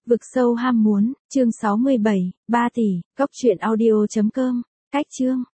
Vực sâu ham muốn, chương 67, 3 tỷ, cốc truyện audio.com, cách chương.